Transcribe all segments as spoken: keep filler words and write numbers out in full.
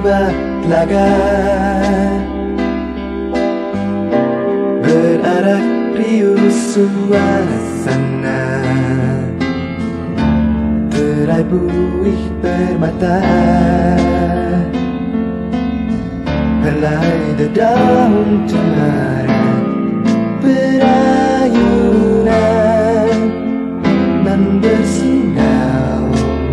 bak telaga, berarak riuh suasana, terai buih permata, helai dedaun cemara, berayunan nan bersinau,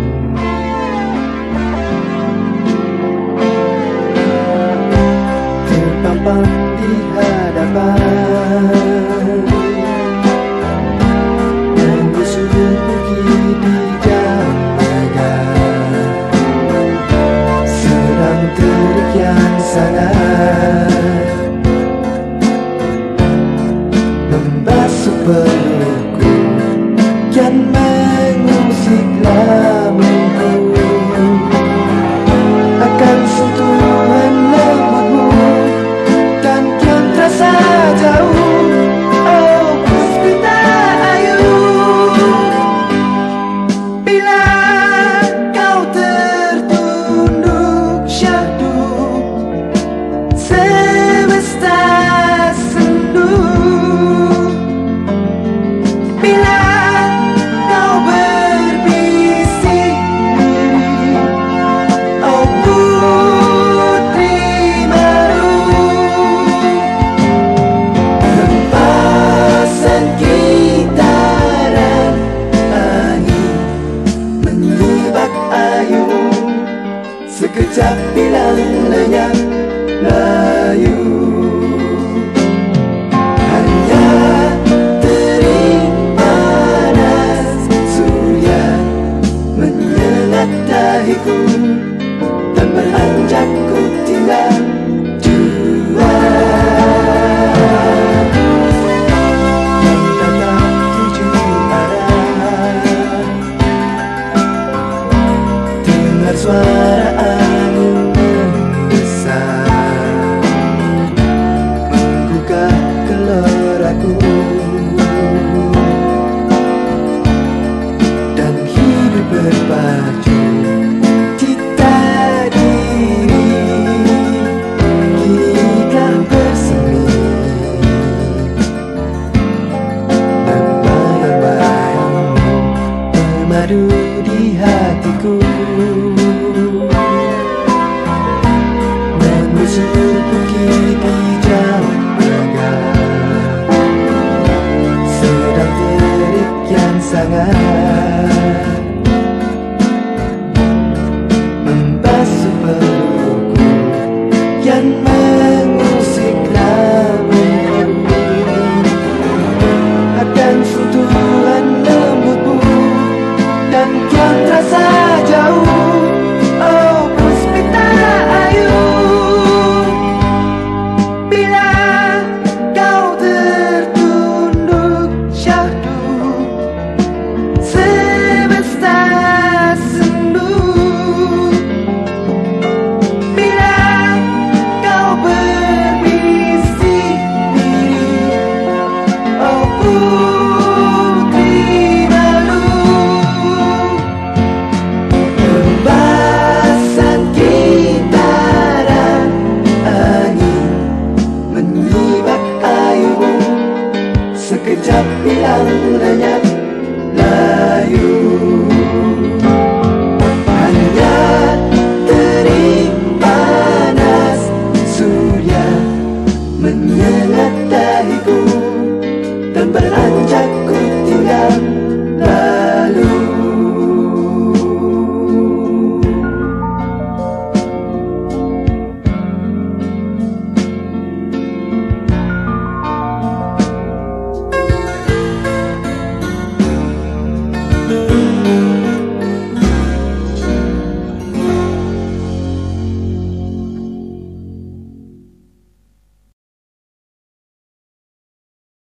terpampang di hadapan, menggusur bukit di jauh megah, sedang terik yang sangat membasuh pelukku, kian mengusik lamunku akan sentuhan lembutmu, dan kian terasa jauh. Oh puspita ayu, bila kau tertunduk syahdu, semesta sendu. Bila kau berbisik, oh putri maru, lepasan gitaran angin menyibak ayu, sekejap hilang lenyap layu. Hanya terik panas surya menyengat dahiku, dan beranjak ku tinggal jua, menatap tujuh arah, dengar suara angin membesar, menggugah geloraku, dan hidup berpacu cita diri kini telah bersemi, dan bayang-bayangmu memadu di hatiku, menusuk bukit di jauh megah, sedang terik yang sangat